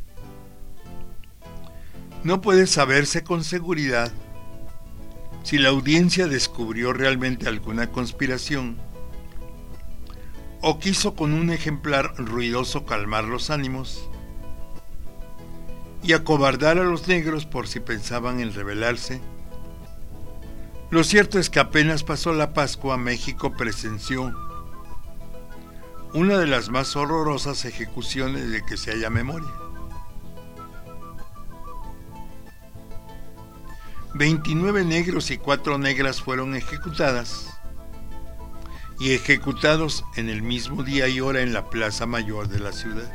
No puede saberse con seguridad si la audiencia descubrió realmente alguna conspiración o quiso con un ejemplar ruidoso calmar los ánimos y acobardar a los negros por si pensaban en rebelarse. Lo cierto es que apenas pasó la Pascua, México presenció una de las más horrorosas ejecuciones de que se haya memoria. veintinueve negros y cuatro negras fueron ejecutadas y ejecutados en el mismo día y hora en la Plaza Mayor de la ciudad.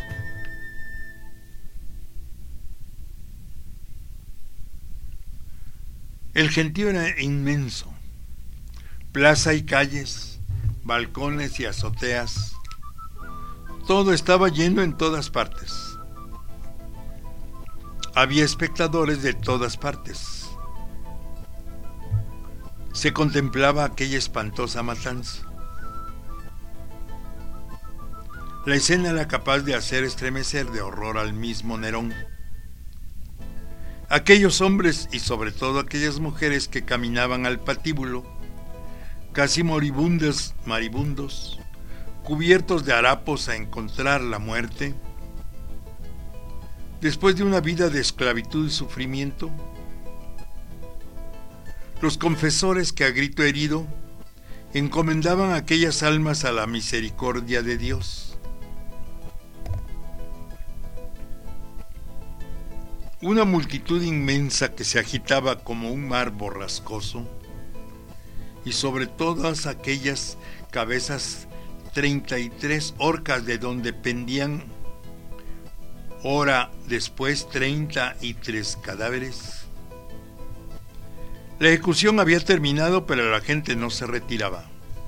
El gentío era inmenso, plaza y calles, balcones y azoteas, todo estaba lleno en todas partes. Había espectadores de todas partes. Se contemplaba aquella espantosa matanza. La escena era capaz de hacer estremecer de horror al mismo Nerón. Aquellos hombres y sobre todo aquellas mujeres que caminaban al patíbulo, casi moribundos, maribundos, cubiertos de harapos a encontrar la muerte, después de una vida de esclavitud y sufrimiento, los confesores que a grito herido encomendaban aquellas almas a la misericordia de Dios. Una multitud inmensa que se agitaba como un mar borrascoso, y sobre todas aquellas cabezas treinta y tres horcas de donde pendían hora después treinta y tres cadáveres. La ejecución había terminado, pero la gente no se retiraba.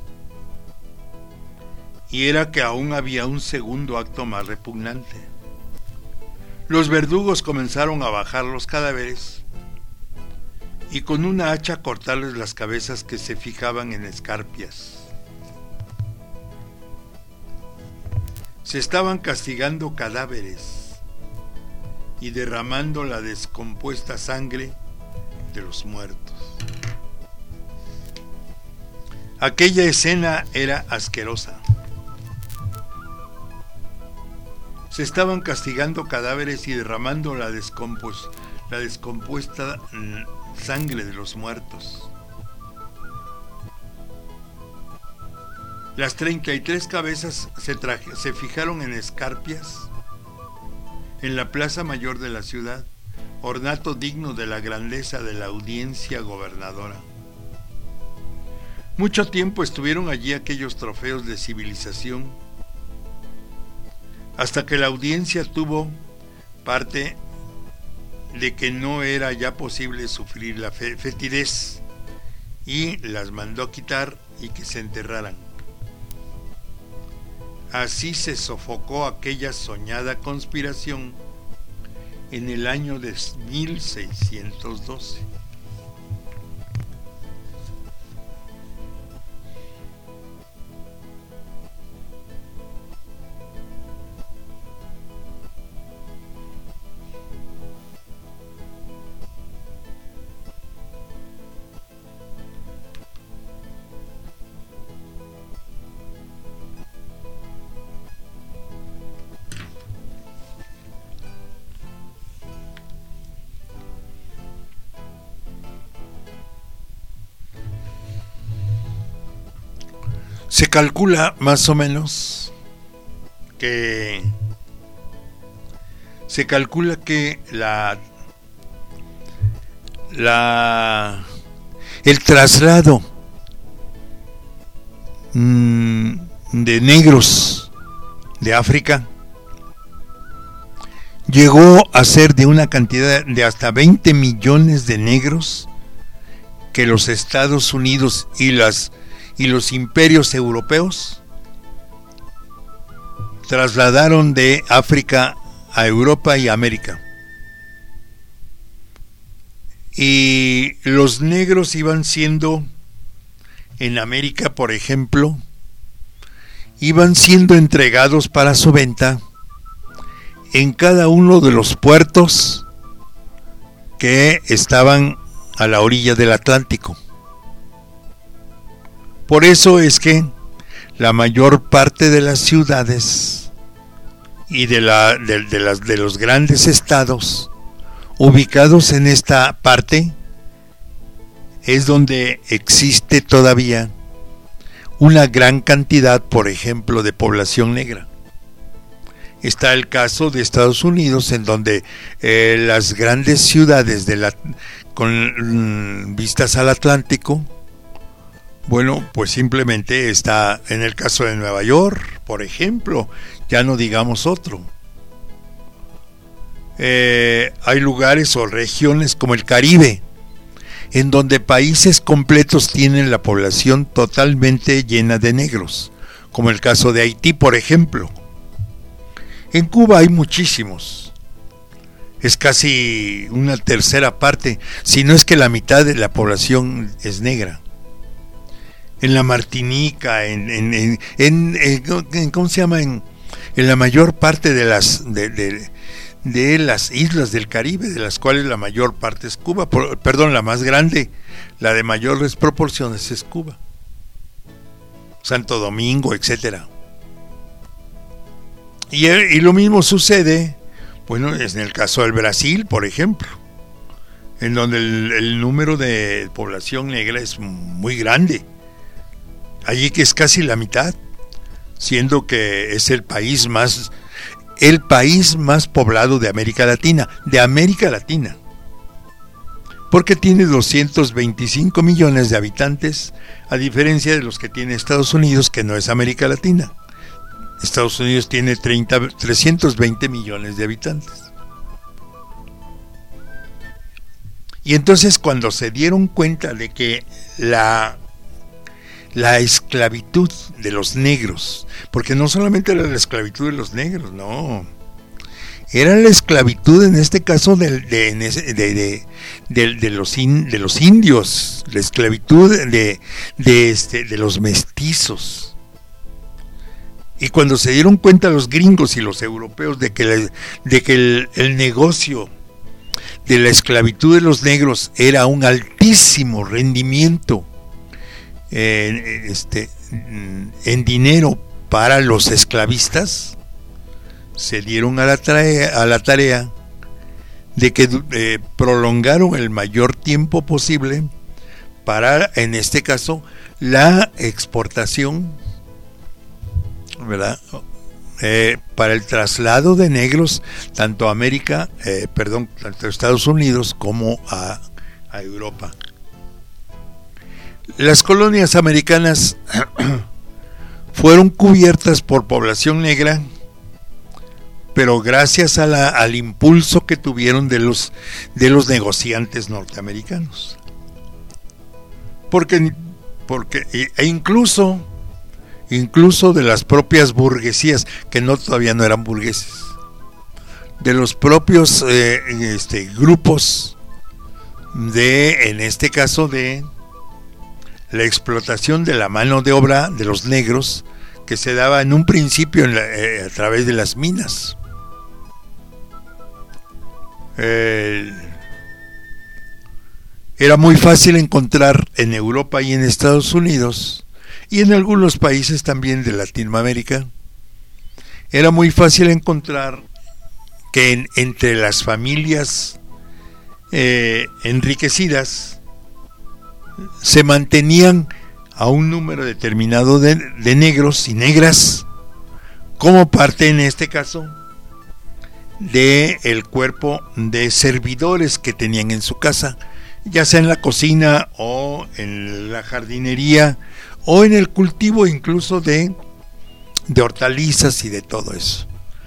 Y era que aún había un segundo acto más repugnante. Los verdugos comenzaron a bajar los cadáveres y con una hacha cortarles las cabezas que se fijaban en escarpias. Se estaban castigando cadáveres y derramando la descompuesta sangre de los muertos. Aquella escena era asquerosa. Se estaban castigando cadáveres y derramando la, descompos, la descompuesta sangre de los muertos. Las treinta y tres cabezas se, traje, se fijaron en escarpias en la plaza mayor de la ciudad, ornato digno de la grandeza de la audiencia gobernadora. Mucho tiempo estuvieron allí aquellos trofeos de civilización, hasta que la audiencia tuvo parte de que no era ya posible sufrir la fetidez y las mandó quitar y que se enterraran. Así se sofocó aquella soñada conspiración en el año de mil seiscientos doce. Se calcula más o menos que se calcula que la la el traslado mmm, de negros de África llegó a ser de una cantidad de hasta veinte millones de negros que los Estados Unidos y las y los imperios europeos trasladaron de África a Europa y América. Y los negros iban siendo, en América por ejemplo, iban siendo entregados para su venta en cada uno de los puertos que estaban a la orilla del Atlántico. Por eso es que la mayor parte de las ciudades y de, la, de, de, las, de los grandes estados ubicados en esta parte es donde existe todavía una gran cantidad, por ejemplo, de población negra. Está el caso de Estados Unidos, en donde eh, las grandes ciudades de la, con mm, vistas al Atlántico, bueno, pues simplemente está en el caso de Nueva York, por ejemplo, ya no digamos otro. Eh, hay lugares o regiones como el Caribe, en donde países completos tienen la población totalmente llena de negros, como el caso de Haití, por ejemplo. En Cuba hay muchísimos. es casi una tercera parte, si no es que la mitad de la población es negra. En la Martinica, en, en, en, en, en, en ¿cómo se llama? En, en la mayor parte de las de, de, de las islas del Caribe, de las cuales la mayor parte es Cuba, por, perdón, la más grande, la de mayores proporciones es Cuba, Santo Domingo, etcétera. Y, y lo mismo sucede, bueno, es en el caso del Brasil, por ejemplo, en donde el, el número de población negra es muy grande, allí que es casi la mitad, siendo que es el país más, el país más poblado de América Latina, de América Latina, porque tiene doscientos veinticinco millones de habitantes, a diferencia de los que tiene Estados Unidos, que no es América Latina. Estados Unidos tiene treinta, trescientos veinte millones de habitantes. Y entonces, cuando se dieron cuenta de que la, la esclavitud de los negros, porque no solamente era la esclavitud de los negros, no, era la esclavitud en este caso de, de, de, de, de, de, los, in, de los indios, la esclavitud de, de, este, de los mestizos. Y cuando se dieron cuenta los gringos y los europeos de que, la, de que el, el negocio de la esclavitud de los negros era un altísimo rendimiento eh, este, en dinero para los esclavistas, se dieron a la tarea, a la tarea de que eh, prolongaron el mayor tiempo posible para, en este caso, la exportación, ¿verdad? Eh, para el traslado de negros tanto a América, eh, perdón, tanto a Estados Unidos como a, a Europa. Las colonias americanas fueron cubiertas por población negra, pero gracias a la, al impulso que tuvieron de los, de los negociantes norteamericanos. Porque, porque e incluso incluso de las propias burguesías, que no todavía no eran burgueses, de los propios eh, este, grupos de, en este caso, de la explotación de la mano de obra de los negros, que se daba en un principio en la, eh, a través de las minas. Eh, era muy fácil encontrar en Europa y en Estados Unidos, y en algunos países también de Latinoamérica, era muy fácil encontrar que en, entre las familias eh, enriquecidas se mantenían a un número determinado de, de negros y negras como parte, en este caso, de el cuerpo de servidores que tenían en su casa, ya sea en la cocina o en la jardinería o en el cultivo incluso de, de hortalizas y de todo eso.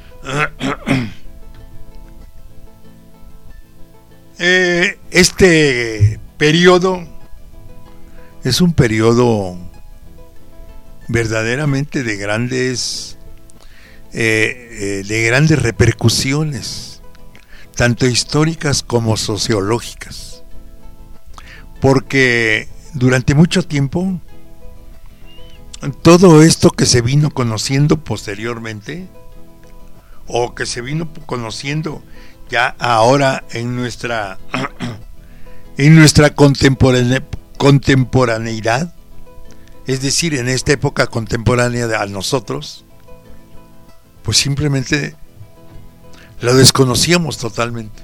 Eh, este periodo es un periodo verdaderamente de grandes eh, eh, de grandes repercusiones, tanto históricas como sociológicas, porque durante mucho tiempo todo esto que se vino conociendo posteriormente, o que se vino conociendo ya ahora en nuestra en nuestra contemporane, contemporaneidad, es decir, en esta época contemporánea de a nosotros, pues simplemente lo desconocíamos totalmente.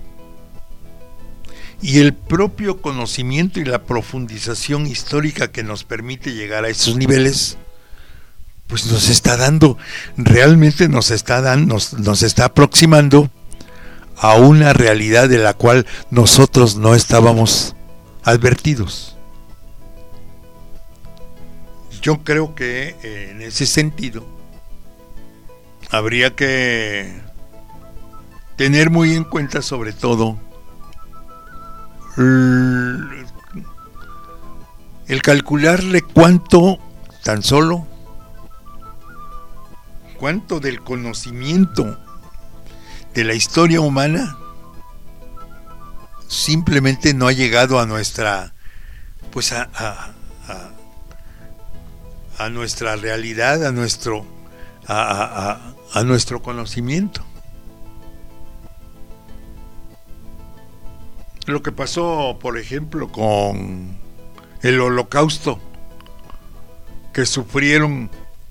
Y el propio conocimiento y la profundización histórica que nos permite llegar a esos niveles, pues nos está dando, realmente nos está dando, nos, nos está aproximando a una realidad de la cual nosotros no estábamos advertidos. Yo creo que eh, en ese sentido habría que tener muy en cuenta, sobre todo, el, el calcularle cuánto, tan solo, cuánto del conocimiento de la historia humana simplemente no ha llegado a nuestra, pues a, a, a, a nuestra realidad, a nuestro, a, a, a nuestro conocimiento. Lo que pasó, por ejemplo, con el Holocausto, que sufrieron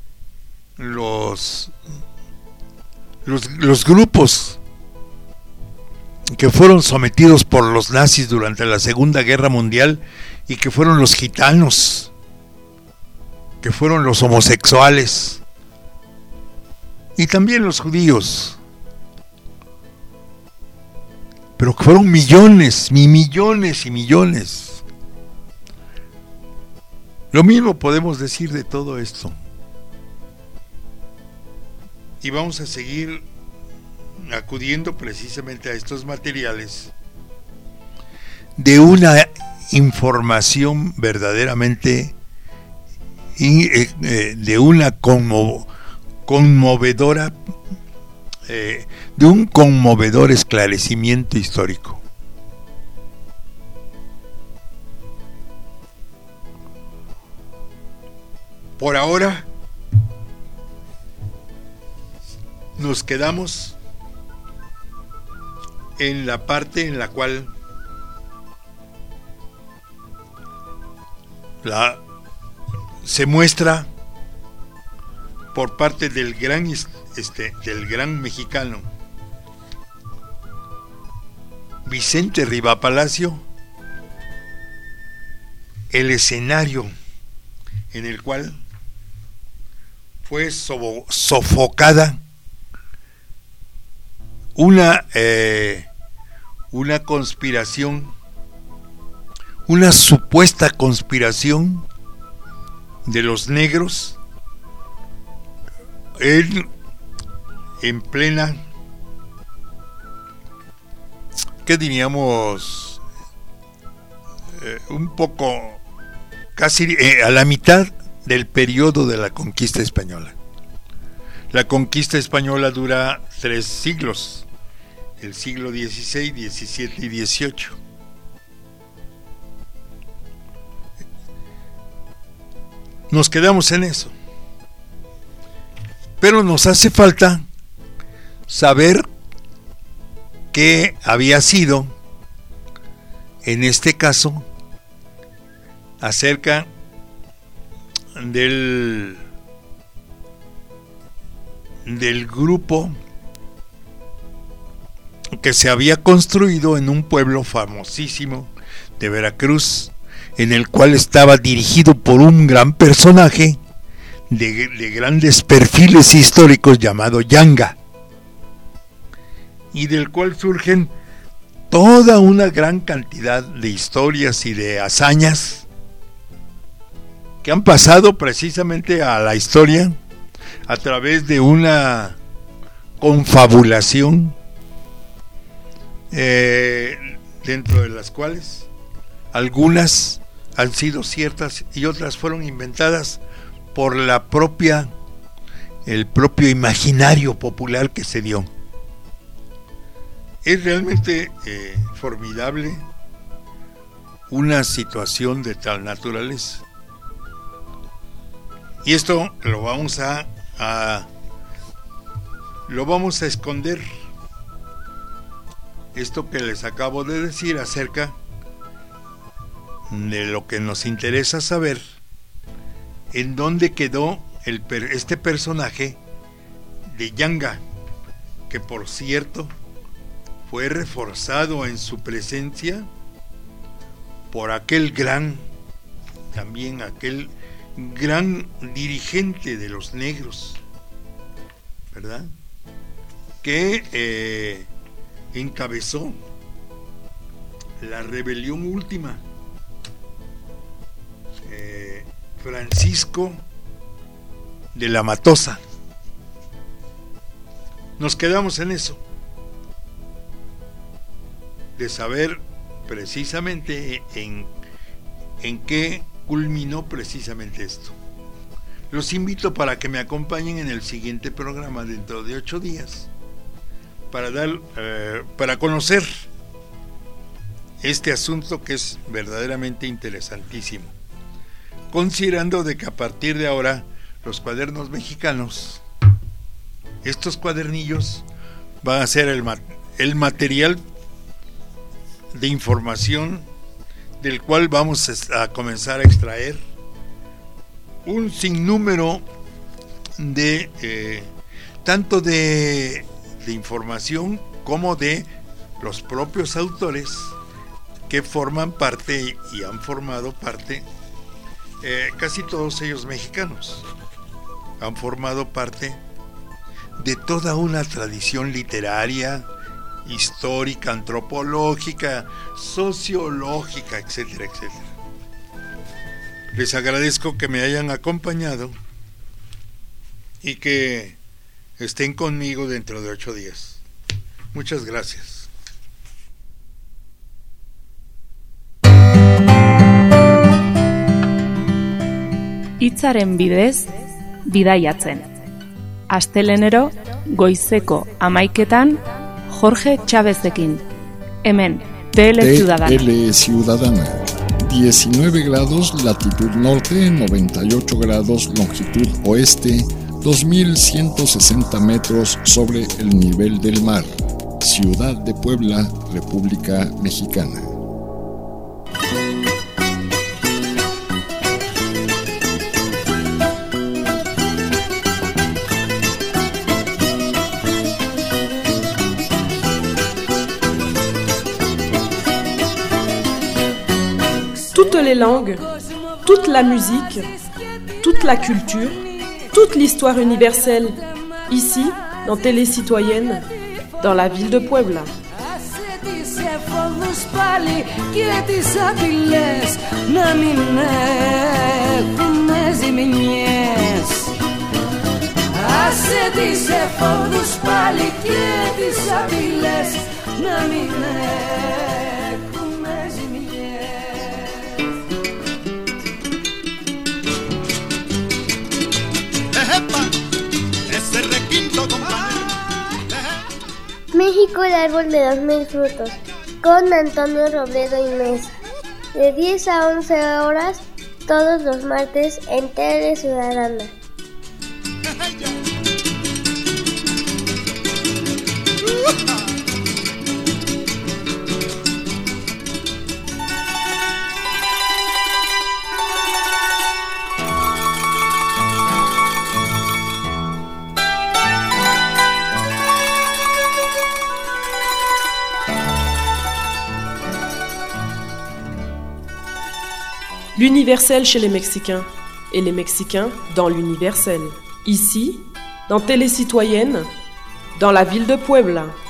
los, los, los grupos que fueron sometidos por los nazis durante la Segunda Guerra Mundial, y que fueron los gitanos, que fueron los homosexuales, y también los judíos, pero que fueron millones, y millones y millones. Lo mismo podemos decir de todo esto. Y vamos a seguir acudiendo precisamente a estos materiales de una información verdaderamente de una conmo, conmovedora eh, de un conmovedor esclarecimiento histórico. Por ahora nos quedamos en la parte en la cual la, se muestra por parte del gran este del gran mexicano Vicente Riva Palacio el escenario en el cual fue so, sofocada una eh, una conspiración, una supuesta conspiración de los negros en, en plena, ¿qué diríamos? Eh, un poco, casi eh, a la mitad del periodo de la conquista española. La conquista española dura tres siglos, el siglo dieciséis, diecisiete y dieciocho. Nos quedamos en eso. Pero nos hace falta saber qué había sido, en este caso, acerca del del grupo que se había construido en un pueblo famosísimo de Veracruz, en el cual estaba dirigido por un gran personaje de, de grandes perfiles históricos llamado Yanga, y del cual surgen toda una gran cantidad de historias y de hazañas que han pasado precisamente a la historia a través de una confabulación eh, dentro de las cuales algunas han sido ciertas y otras fueron inventadas por la propia el propio imaginario popular que se dio. Es realmente eh, formidable una situación de tal naturaleza. Y esto lo vamos a, a lo vamos a esconder. Esto que les acabo de decir acerca de lo que nos interesa saber, en dónde quedó el, este personaje de Yanga, que por cierto fue reforzado en su presencia por aquel gran, también aquel gran dirigente de los negros, ¿verdad? Que eh, encabezó la rebelión última, eh, Francisco de la Matosa. Nos quedamos en eso, de saber precisamente en, en qué culminó precisamente esto. Los invito para que me acompañen en el siguiente programa dentro de ocho días para dar eh, para conocer este asunto que es verdaderamente interesantísimo, considerando de que a partir de ahora los cuadernos mexicanos, estos cuadernillos van a ser el, el material de información del cual vamos a comenzar a extraer un sinnúmero de eh, tanto de, de información como de los propios autores que forman parte y han formado parte, eh, casi todos ellos mexicanos, han formado parte de toda una tradición literaria, histórica, antropológica, sociológica, etcétera, etcétera. Les agradezco que me hayan acompañado y que estén conmigo dentro de ocho días. Muchas gracias. Hitzaren bidez, bidaiatzen. Astelenero, goizeko hamaiketan, Jorge Chávezekin. Hemen, T L Ciudadana. T L Ciudadana. diecinueve grados latitud norte, noventa y ocho grados longitud oeste, dos mil ciento sesenta metros sobre el nivel del mar. Ciudad de Puebla, República Mexicana. Toutes les langues, toute la musique, toute la culture, toute l'histoire universelle, ici, dans Télé Citoyenne, dans la ville de Puebla. México, el árbol de los mil frutos, con Antonio Robledo y Mesa, de diez a once horas, todos los martes en Tele Ciudadana. L'universel chez les Mexicains, et les Mexicains dans l'universel. Ici, dans Télé Citoyenne, dans la ville de Puebla.